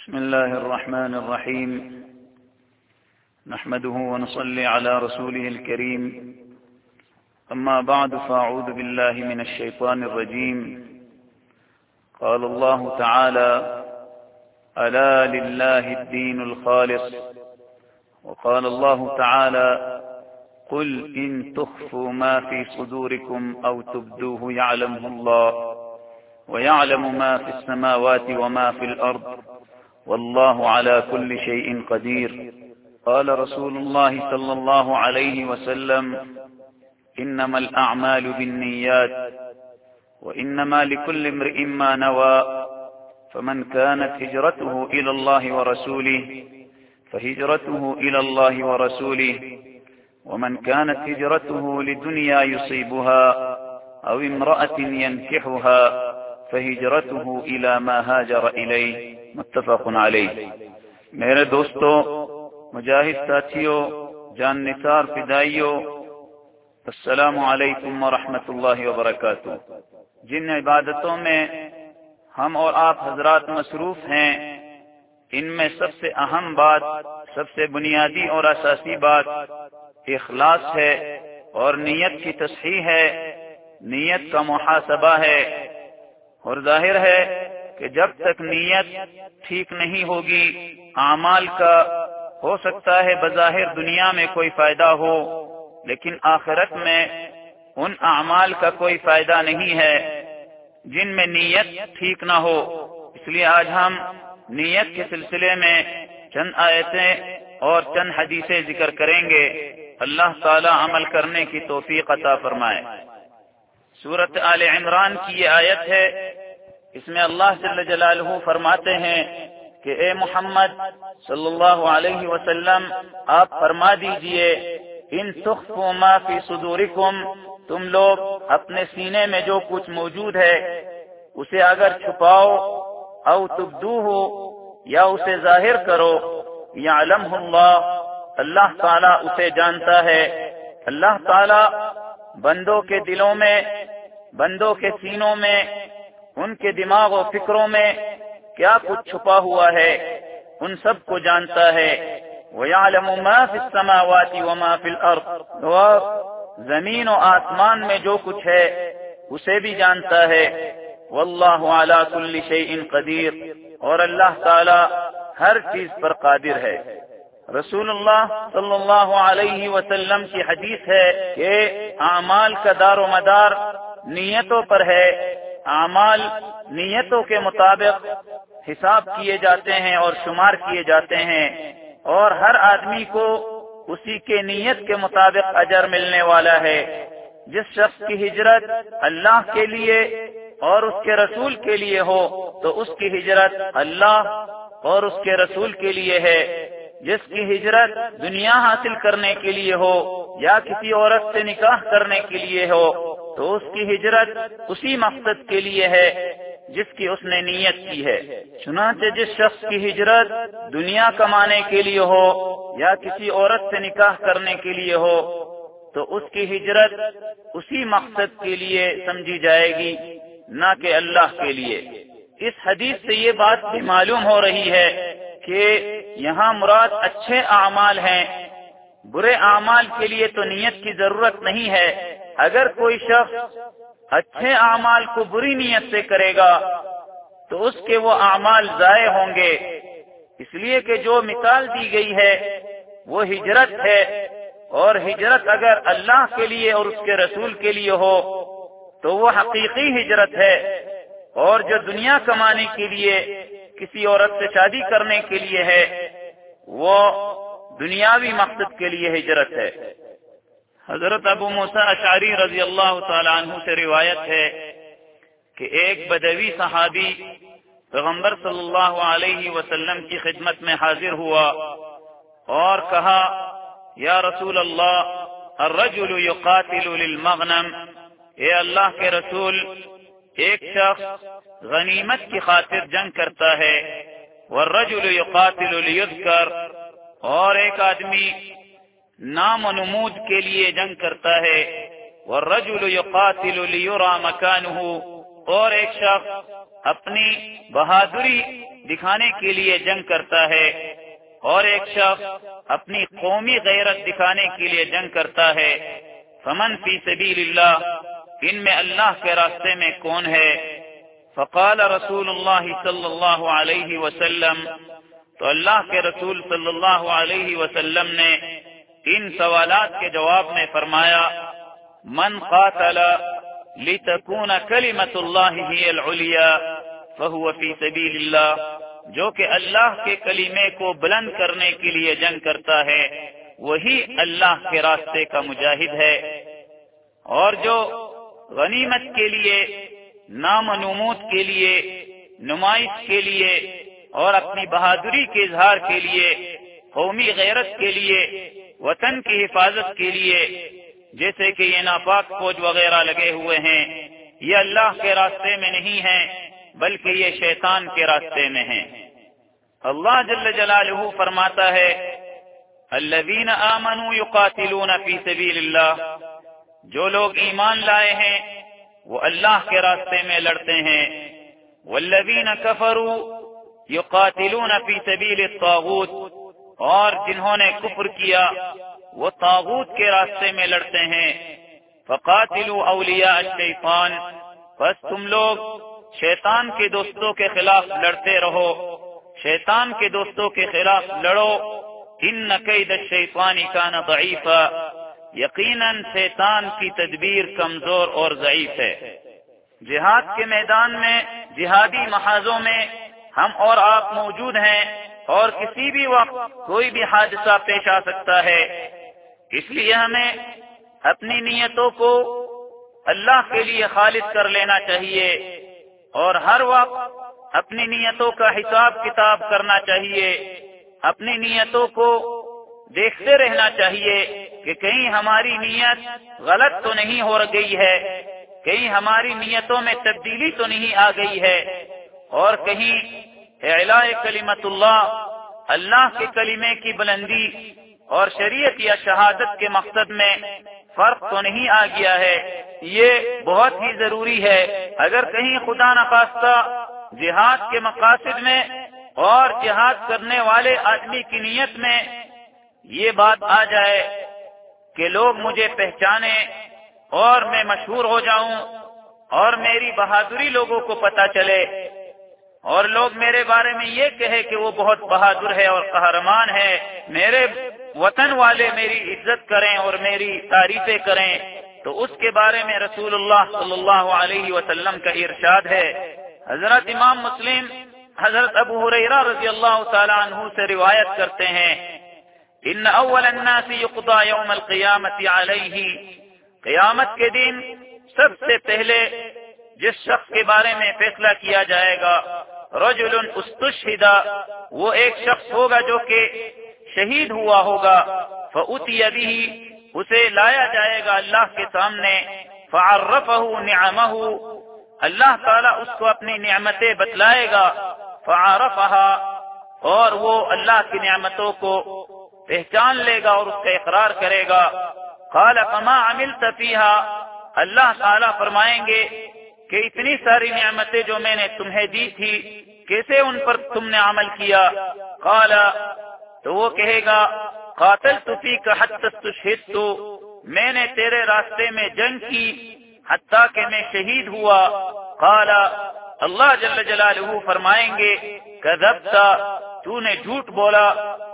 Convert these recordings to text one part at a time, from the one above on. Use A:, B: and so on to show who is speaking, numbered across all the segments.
A: بسم الله الرحمن الرحيم. نحمده ونصلي على رسوله الكريم. أما بعد فأعوذ بالله من الشيطان الرجيم. قال الله تعالى: ألا لله الدين الخالص. وقال الله تعالى: قل إن تخفوا ما في صدوركم أو تبدوه يعلمه الله ويعلم ما في السماوات وما في الأرض والله على كل شيء قدير. قال رسول الله صلى الله عليه وسلم: إنما الأعمال بالنيات وإنما لكل امرئ ما نوى، فمن كانت هجرته إلى الله ورسوله فهجرته إلى الله ورسوله، ومن كانت هجرته لدنيا يصيبها أو امرأة ينكحها فهجرته إلى ما هاجر إليه. متفق علیہ. میرے دوستو، مجاہد ساتھیوں، جان نثار فدائیوں، السلام علیکم ورحمۃ اللہ وبرکاتہ. جن عبادتوں میں ہم اور آپ حضرات مصروف ہیں، ان میں سب سے اہم بات، سب سے بنیادی اور اساسی بات اخلاص ہے اور نیت کی تصحیح ہے، نیت کا محاسبہ ہے. اور ظاہر ہے کہ جب تک نیت ٹھیک نہیں ہوگی، اعمال کا ہو سکتا ہے بظاہر دنیا میں کوئی فائدہ ہو، لیکن آخرت میں ان اعمال کا کوئی فائدہ نہیں ہے جن میں نیت ٹھیک نہ ہو. اس لیے آج ہم نیت کے سلسلے میں چند آیتیں اور چند حدیثیں ذکر کریں گے. اللہ تعالی عمل کرنے کی توفیق عطا فرمائے. سورۃ آل عمران کی یہ آیت ہے. اس میں اللہ جل جلالہ فرماتے ہیں کہ اے محمد صلی اللہ علیہ وسلم، آپ فرما دیجئے: ان تخفوا ما فی صدورکم، تم لوگ اپنے سینے میں جو کچھ موجود ہے اسے اگر چھپاؤ، او تبدوہ، یا اسے ظاہر کرو، یعلمہ اللہ، اللہ تعالیٰ اسے جانتا ہے. اللہ تعالیٰ بندوں کے دلوں میں، بندوں کے سینوں میں، ان کے دماغ و فکروں میں کیا کچھ چھپا ہوا ہے ان سب کو جانتا ہے. وَيَعْلَمُ مَا فِي السَّمَاوَاتِ وَمَا فِي الْأَرْضِ، اور زمین و آسمان میں جو کچھ ہے اسے بھی جانتا ہے. وَاللَّهُ عَلَى كُلِّ شَيْءٍ قَدِيرٌ، اور اللہ تعالی ہر چیز پر قادر ہے. رسول اللہ صلی اللہ علیہ وسلم کی حدیث ہے کہ اعمال کا دار و مدار نیتوں پر ہے. اعمال نیتوں کے مطابق حساب کیے جاتے ہیں اور شمار کیے جاتے ہیں، اور ہر آدمی کو اسی کے نیت کے مطابق اجر ملنے والا ہے. جس شخص کی ہجرت اللہ کے لیے اور اس کے رسول کے لیے ہو تو اس کی ہجرت اللہ اور اس کے رسول کے لیے ہے. جس کی ہجرت دنیا حاصل کرنے کے لیے ہو یا کسی عورت سے نکاح کرنے کے لیے ہو تو اس کی ہجرت اسی مقصد کے لیے ہے جس کی اس نے نیت کی ہے. چنانچہ جس شخص کی ہجرت دنیا کمانے کے لیے ہو یا کسی عورت سے نکاح کرنے کے لیے ہو تو اس کی ہجرت اسی مقصد کے لیے سمجھی جائے گی، نہ کہ اللہ کے لیے. اس حدیث سے یہ بات بھی معلوم ہو رہی ہے کہ یہاں مراد اچھے اعمال ہیں. برے اعمال کے لیے تو نیت کی ضرورت نہیں ہے. اگر کوئی شخص اچھے اعمال کو بری نیت سے کرے گا تو اس کے وہ اعمال ضائع ہوں گے. اس لیے کہ جو مثال دی گئی ہے وہ ہجرت ہے، اور ہجرت اگر اللہ کے لیے اور اس کے رسول کے لیے ہو تو وہ حقیقی ہجرت ہے، اور جو دنیا کمانے کے لیے کسی عورت سے شادی کرنے کے لیے ہے وہ دنیاوی مقصد کے لیے ہجرت ہے. حضرت ابو موسیٰ اشعری رضی اللہ تعالی عنہ سے روایت ہے کہ ایک بدوی صحابی پیغمبر صلی اللہ علیہ وسلم کی خدمت میں حاضر ہوا اور کہا: یا رسول اللہ، الرجل یقاتل للمغنم، اے اللہ کے رسول، ایک شخص غنیمت کی خاطر جنگ کرتا ہے، والرجل یقاتل لیذکر، اور ایک آدمی نام و نمود کے لیے جنگ کرتا ہے، والرجل یقاتل لیرى مکانہ، اور ایک شخص اپنی بہادری دکھانے کے لیے جنگ کرتا ہے اور ایک شخص اپنی قومی غیرت دکھانے کے لیے جنگ کرتا ہے، فمن فی سبیل اللہ، ان میں اللہ کے راستے میں کون ہے؟ فقال رسول اللہ صلی اللہ علیہ وسلم، تو اللہ کے رسول صلی اللہ علیہ وسلم نے ان سوالات کے جواب میں فرمایا، من قاتل لتکون کلمۃ اللہ ہی العلیا فہو فی سبیل اللہ، جو کہ اللہ کے کلمے کو بلند کرنے کے لیے جنگ کرتا ہے وہی اللہ کے راستے کا مجاہد ہے۔ اور جو غنیمت کے لیے، نام و نمود کے لیے، نمائش کے لیے اور اپنی بہادری کے اظہار کے لیے، قومی غیرت کے لیے، وطن کی حفاظت کے لیے، جیسے کہ یہ ناپاک فوج وغیرہ لگے ہوئے ہیں، یہ اللہ کے راستے میں نہیں ہیں بلکہ یہ شیطان کے راستے میں ہیں۔ اللہ جل جلالہ فرماتا ہے، الذین آمنوا یقاتلون فی سبیل اللہ، جو لوگ ایمان لائے ہیں وہ اللہ کے راستے میں لڑتے ہیں، والذین کفروا یقاتلون فی سبیل الطاغوت، اور جنہوں نے کفر کیا وہ طاغوت کے راستے میں لڑتے ہیں، فقاتلوا اولیاء الشیطان، بس تم لوگ شیطان کے دوستوں کے خلاف لڑتے رہو، شیطان کے دوستوں کے خلاف لڑو، ان کید الشیطان کان ضعیفا، یقیناً شیطان کی تدبیر کمزور اور ضعیف ہے۔ جہاد کے میدان میں، جہادی محاذوں میں ہم اور آپ موجود ہیں اور کسی بھی وقت کوئی بھی حادثہ پیش آ سکتا ہے، اس لیے ہمیں اپنی نیتوں کو اللہ کے لیے خالص کر لینا چاہیے اور ہر وقت اپنی نیتوں کا حساب کتاب کرنا چاہیے، اپنی نیتوں کو دیکھتے رہنا چاہیے کہ کہیں ہماری نیت غلط تو نہیں ہو گئی ہے، کہیں ہماری نیتوں میں تبدیلی تو نہیں آ گئی ہے، اور کہیں اعلاء کلمت اللہ کے کلمے کی بلندی اور شریعت یا شہادت کے مقصد میں فرق تو نہیں آ گیا ہے۔ یہ بہت ہی ضروری ہے۔ اگر کہیں خدا نخواستہ جہاد کے مقاصد میں اور جہاد کرنے والے آدمی کی نیت میں یہ بات آ جائے کہ لوگ مجھے پہچانیں اور میں مشہور ہو جاؤں اور میری بہادری لوگوں کو پتہ چلے اور لوگ میرے بارے میں یہ کہے کہ وہ بہت بہادر ہے اور قہرمان ہے، میرے وطن والے میری عزت کریں اور میری تعریفیں کریں، تو اس کے بارے میں رسول اللہ صلی اللہ علیہ وسلم کا ارشاد ہے۔ حضرت امام مسلم حضرت ابو ہریرہ رضی اللہ تعالی عنہ سے روایت کرتے ہیں، ان اول الناس یقضى یوم القیامت علیہ، قیامت کے دن سب سے پہلے جس شخص کے بارے میں فیصلہ کیا جائے گا، رجل استشہد، وہ ایک شخص ہوگا جو کہ شہید ہوا ہوگا، فأتی بہ، اسے لایا جائے گا اللہ کے سامنے، فعرفہ نعمہ، اللہ تعالیٰ اس کو اپنی نعمتیں بتلائے گا، فعرفہا، اور وہ اللہ کی نعمتوں کو پہچان لے گا اور اس کا اقرار کرے گا۔ قال فما عملت فیہا، اللہ تعالیٰ فرمائیں گے کہ اتنی ساری نعمتیں جو میں نے تمہیں دی تھی کیسے ان پر تم نے عمل کیا؟ قال، تو وہ کہے گا قاتلت فیک حتی استشہدت، میں نے تیرے راستے میں جنگ کی حتیٰ کہ میں شہید ہوا۔ قال، اللہ جل جلالہ فرمائیں گے کذبت، تو نے جھوٹ بولا،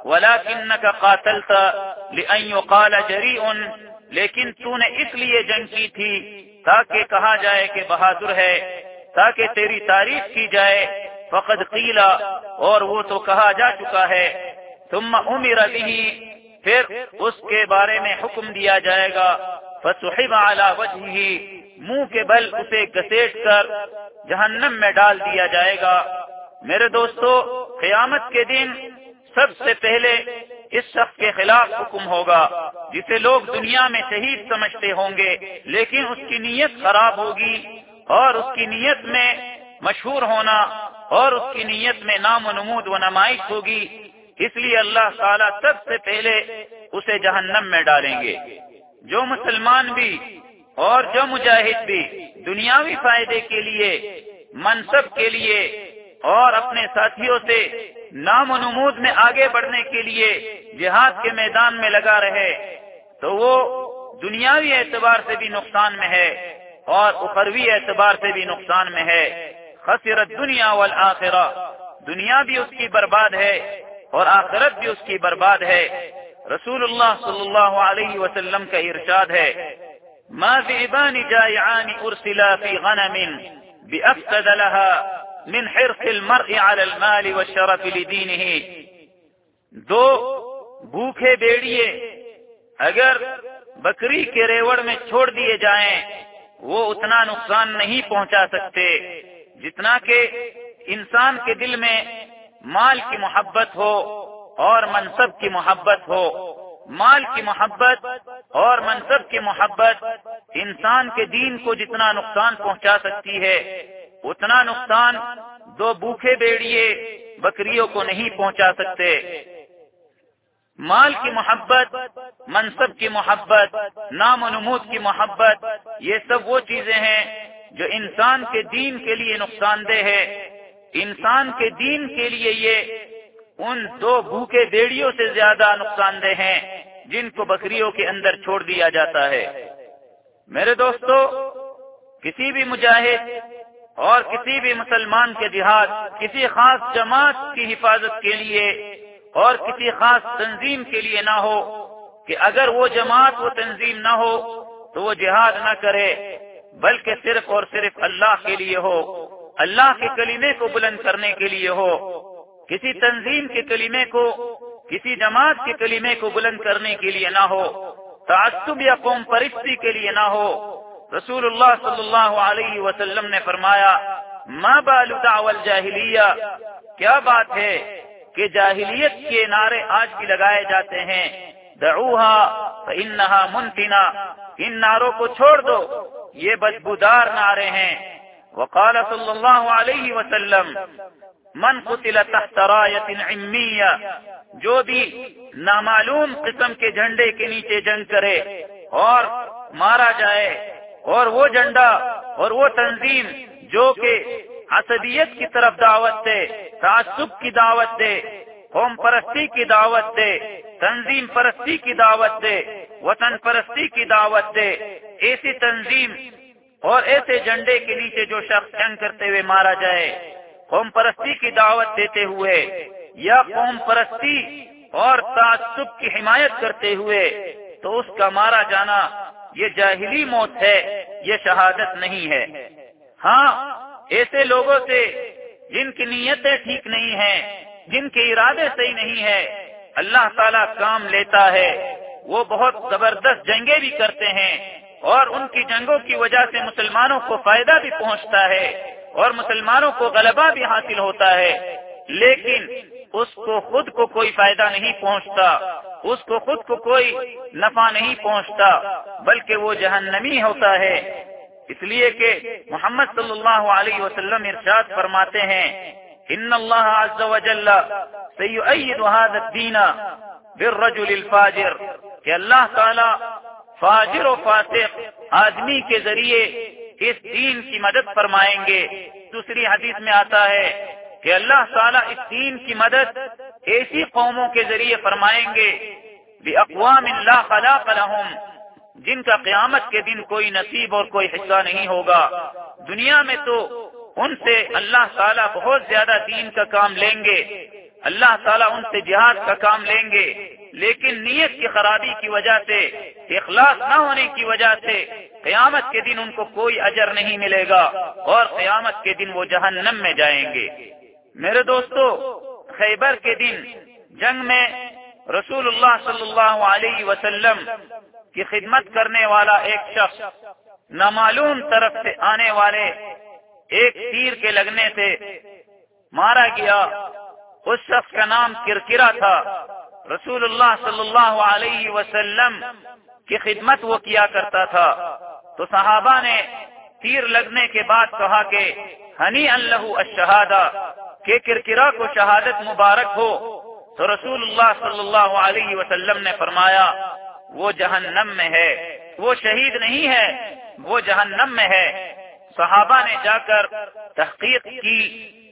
A: ولکنک قاتلت لأن یقال جریء، لیکن تو نے اس لیے جنگ کی تھی تاکہ کہا جائے کہ بہادر ہے، تاکہ تیری تعریف کی جائے، فقد قیل، اور وہ تو کہا جا چکا ہے، ثم امر به، پھر اس کے بارے میں حکم دیا جائے گا، فسحب علی وجهه، منہ کے بل اسے گھسیٹ کر جہنم میں ڈال دیا جائے گا۔ میرے دوستو، قیامت کے دن سب سے پہلے اس شخص کے خلاف حکم ہوگا جسے لوگ دنیا میں شہید سمجھتے ہوں گے، لیکن اس کی نیت خراب ہوگی اور اس کی نیت میں مشہور ہونا اور اس کی نیت میں نام و نمود و نمائش ہوگی، اس لیے اللہ تعالیٰ سب سے پہلے اسے جہنم میں ڈالیں گے۔ جو مسلمان بھی اور جو مجاہد بھی دنیاوی فائدے کے لیے، منصب کے لیے اور اپنے ساتھیوں سے نام و نمود میں آگے بڑھنے کے لیے جہاد کے میدان میں لگا رہے تو وہ دنیاوی اعتبار سے بھی نقصان میں ہے اور اخروی اعتبار سے بھی نقصان میں ہے۔ خسرت دنیا والآخرہ، دنیا بھی اس کی برباد ہے اور آخرت بھی اس کی برباد ہے۔ رسول اللہ صلی اللہ علیہ وسلم کا ارشاد ہے، ما ذئبان جائعان ارسلا فی غنم بأفسد لها من حرص المرء على المال والشرف لدینہ، دو بھوکے بیڑیے اگر بکری کے ریوڑ میں چھوڑ دیے جائیں وہ اتنا نقصان نہیں پہنچا سکتے جتنا کہ انسان کے دل میں مال کی محبت ہو اور منصب کی محبت ہو۔ مال کی محبت اور منصب کی محبت انسان کے دین کو جتنا نقصان پہنچا سکتی ہے اتنا نقصان دو بھوکے بیڑیے بکریوں کو نہیں پہنچا سکتے۔ مال کی محبت، منصب کی محبت، نام و نمود کی محبت، یہ سب وہ چیزیں ہیں جو انسان کے دین کے لیے نقصان دہ ہے۔ انسان کے دین کے لیے یہ ان دو بھوکے بیڑیوں سے زیادہ نقصان دہ ہیں جن کو بکریوں کے اندر چھوڑ دیا جاتا ہے۔ میرے دوستو، کسی بھی مجاہد اور کسی بھی مسلمان کے جہاد کسی خاص جماعت کی حفاظت کے لیے اور کسی خاص تنظیم کے لیے نہ ہو کہ اگر وہ جماعت و تنظیم نہ ہو تو وہ جہاد نہ کرے، بلکہ صرف اور صرف اللہ کے لیے ہو، اللہ کے کلمے کو بلند کرنے کے لیے ہو۔ کسی تنظیم کے کلمے کو، کسی جماعت کے کلمے کو بلند کرنے کے لیے نہ ہو، تعصب یا قوم پرستی کے لیے نہ ہو۔ رسول اللہ صلی اللہ علیہ وسلم نے فرمایا، ما بال دعوی الجاہلیہ، کیا بات ہے کہ جاہلیت کے نعرے آج بھی لگائے جاتے ہیں، دعوہا فانہا منتنہ، ان نعروں کو چھوڑ دو، یہ بدبودار نعرے ہیں۔ وقال صلی اللہ علیہ وسلم، من قتل تحت رایت عمیہ، جو بھی نامعلوم قسم کے جھنڈے کے نیچے جنگ کرے اور مارا جائے، اور وہ جھنڈا اور وہ تنظیم جو کہ عصبیت کی طرف دعوت دے، تعصب کی دعوت دے، قوم پرستی کی دعوت دے، تنظیم پرستی کی دعوت دے، وطن پرستی کی دعوت دے، ایسی تنظیم اور ایسے جھنڈے کے نیچے جو شخص جنگ کرتے ہوئے مارا جائے، قوم پرستی کی دعوت دیتے ہوئے یا قوم پرستی اور تعصب کی حمایت کرتے ہوئے، تو اس کا مارا جانا یہ جاہلی موت ہے، یہ شہادت نہیں ہے۔ ہاں، ایسے لوگوں سے جن کی نیتیں ٹھیک نہیں ہیں، جن کے ارادے صحیح نہیں ہیں، اللہ تعالیٰ کام لیتا ہے۔ وہ بہت زبردست جنگیں بھی کرتے ہیں اور ان کی جنگوں کی وجہ سے مسلمانوں کو فائدہ بھی پہنچتا ہے اور مسلمانوں کو غلبہ بھی حاصل ہوتا ہے، لیکن اس کو خود کو کوئی فائدہ نہیں پہنچتا، اس کو خود کو کوئی نفع نہیں پہنچتا، بلکہ وہ جہنمی ہوتا ہے۔ اس لیے کہ محمد صلی اللہ علیہ وسلم ارشاد فرماتے ہیں، ان اللہ عز وجل سیؤید هذا الدین بالرجل الفاجر، کہ اللہ تعالی فاجر و فاسق آدمی کے ذریعے اس دین کی مدد فرمائیں گے۔ دوسری حدیث میں آتا ہے کہ اللہ تعالیٰ اس دین کی مدد ایسی قوموں کے ذریعے فرمائیں گے، بِأَقْوَامٍ لَا خَلَاقَ لَهُمْ، جن کا قیامت کے دن کوئی نصیب اور کوئی حصہ نہیں ہوگا۔ دنیا میں تو ان سے اللہ تعالیٰ بہت زیادہ دین کا کام لیں گے، اللہ تعالیٰ ان سے جہاد کا کام لیں گے، لیکن نیت کی خرابی کی وجہ سے، اخلاص نہ ہونے کی وجہ سے قیامت کے دن ان کو کوئی اجر نہیں ملے گا اور قیامت کے دن وہ جہنم میں جائیں گے۔ میرے دوستو، خیبر کے دن جنگ میں رسول اللہ صلی اللہ علیہ وسلم کی خدمت کرنے والا ایک شخص نامعلوم طرف سے آنے والے ایک تیر کے لگنے سے مارا گیا۔ اس شخص کا نام کرکرا تھا۔ رسول اللہ صلی اللہ علیہ وسلم کی خدمت وہ کیا کرتا تھا، تو صحابہ نے تیر لگنے کے بعد کہا کہ ہنیئا لہ الشہادہ، کہ کرکرا کو شہادت مبارک ہو۔ تو رسول اللہ صلی اللہ علیہ وسلم نے فرمایا وہ جہنم میں ہے، وہ شہید نہیں ہے، وہ جہنم میں ہے۔ صحابہ نے جا کر تحقیق کی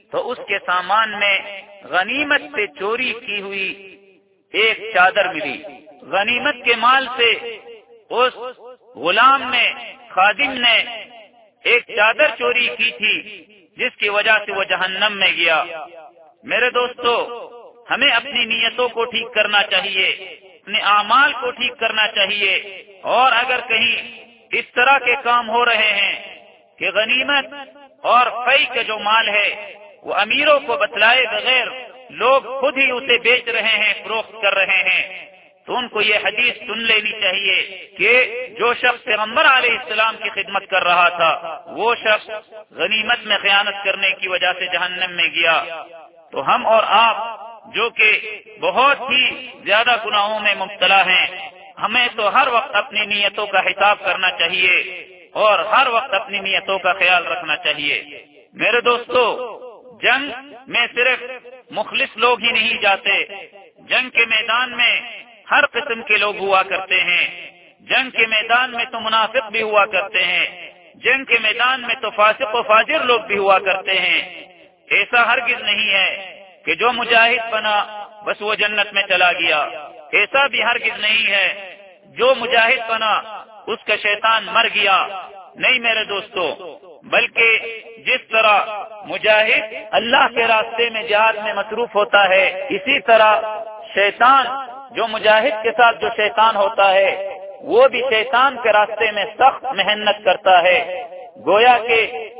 A: تو اس کے سامان میں غنیمت سے چوری کی ہوئی ایک چادر ملی۔ غنیمت کے مال سے اس غلام نے، خادم نے ایک چادر چوری کی تھی جس کی وجہ سے وہ جہنم میں گیا۔ میرے دوستو، ہمیں اپنی نیتوں کو ٹھیک کرنا چاہیے، اپنے اعمال کو ٹھیک کرنا چاہیے، اور اگر کہیں اس طرح کے کام ہو رہے ہیں کہ غنیمت اور فی کا جو مال ہے وہ امیروں کو بتلائے بغیر لوگ خود ہی اسے بیچ رہے ہیں، فروخت کر رہے ہیں، تو ان کو یہ حدیث سن لینی چاہیے کہ جو شخص پیغمبر علیہ السلام کی خدمت کر رہا تھا وہ شخص غنیمت میں خیانت کرنے کی وجہ سے جہنم میں گیا۔ تو ہم اور آپ جو کہ بہت ہی زیادہ گناہوں میں مبتلا ہیں، ہمیں تو ہر وقت اپنی نیتوں کا حساب کرنا چاہیے اور ہر وقت اپنی نیتوں کا خیال رکھنا چاہیے۔ میرے دوستو، جنگ میں صرف مخلص لوگ ہی نہیں جاتے، جنگ کے میدان میں ہر قسم کے لوگ ہوا کرتے ہیں۔ جنگ کے میدان میں تو منافق بھی ہوا کرتے ہیں، جنگ کے میدان میں تو فاسق و فاجر لوگ بھی ہوا کرتے ہیں۔ ایسا ہرگز نہیں ہے کہ جو مجاہد بنا بس وہ جنت میں چلا گیا، ایسا بھی ہرگز نہیں ہے جو مجاہد بنا اس کا شیطان مر گیا۔ نہیں میرے دوستو، بلکہ جس طرح مجاہد اللہ کے راستے میں جہاد میں مصروف ہوتا ہے، اسی طرح شیطان جو مجاہد کے ساتھ جو شیطان ہوتا ہے وہ بھی شیطان کے راستے میں سخت محنت کرتا ہے۔ گویا کہ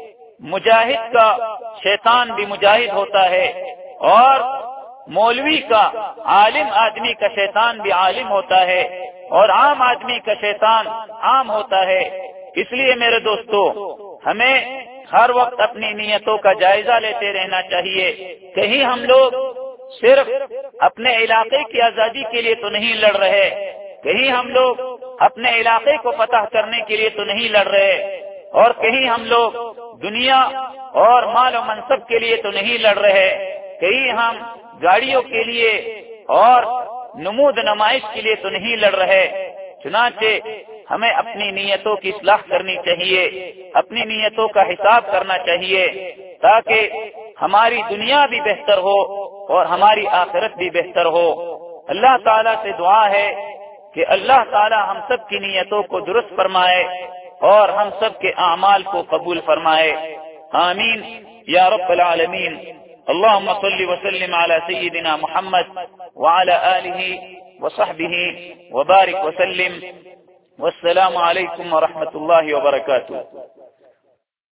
A: مجاہد کا شیطان بھی مجاہد ہوتا ہے، اور مولوی کا، عالم آدمی کا شیطان بھی عالم ہوتا ہے، اور عام آدمی کا شیطان عام ہوتا ہے۔ اس لیے میرے دوستو، ہمیں ہر وقت اپنی نیتوں کا جائزہ لیتے رہنا چاہیے۔ کہیں ہم لوگ صرف اپنے علاقے کی آزادی کے لیے تو نہیں لڑ رہے، کہیں ہم لوگ اپنے علاقے کو فتح کرنے کے لیے تو نہیں لڑ رہے، اور کہیں ہم لوگ دنیا اور مال و منصب کے لیے تو نہیں لڑ رہے، کہیں ہم گاڑیوں کے لیے اور نمود نمائش کے لیے تو نہیں لڑ رہے۔ چنانچہ ہمیں اپنی نیتوں کی اصلاح کرنی چاہیے، اپنی نیتوں کا حساب کرنا چاہیے، تاکہ ہماری دنیا بھی بہتر ہو اور ہماری آخرت بھی بہتر ہو۔ اللہ تعالیٰ سے دعا ہے کہ اللہ تعالیٰ ہم سب کی نیتوں کو درست فرمائے اور ہم سب کے اعمال کو قبول فرمائے۔ آمین یا رب العالمین۔ اللهم صل وسلم على سيدنا محمد وعلى آله وصحبه وبارك وسلم، والسلام عليكم ورحمة الله وبركاته۔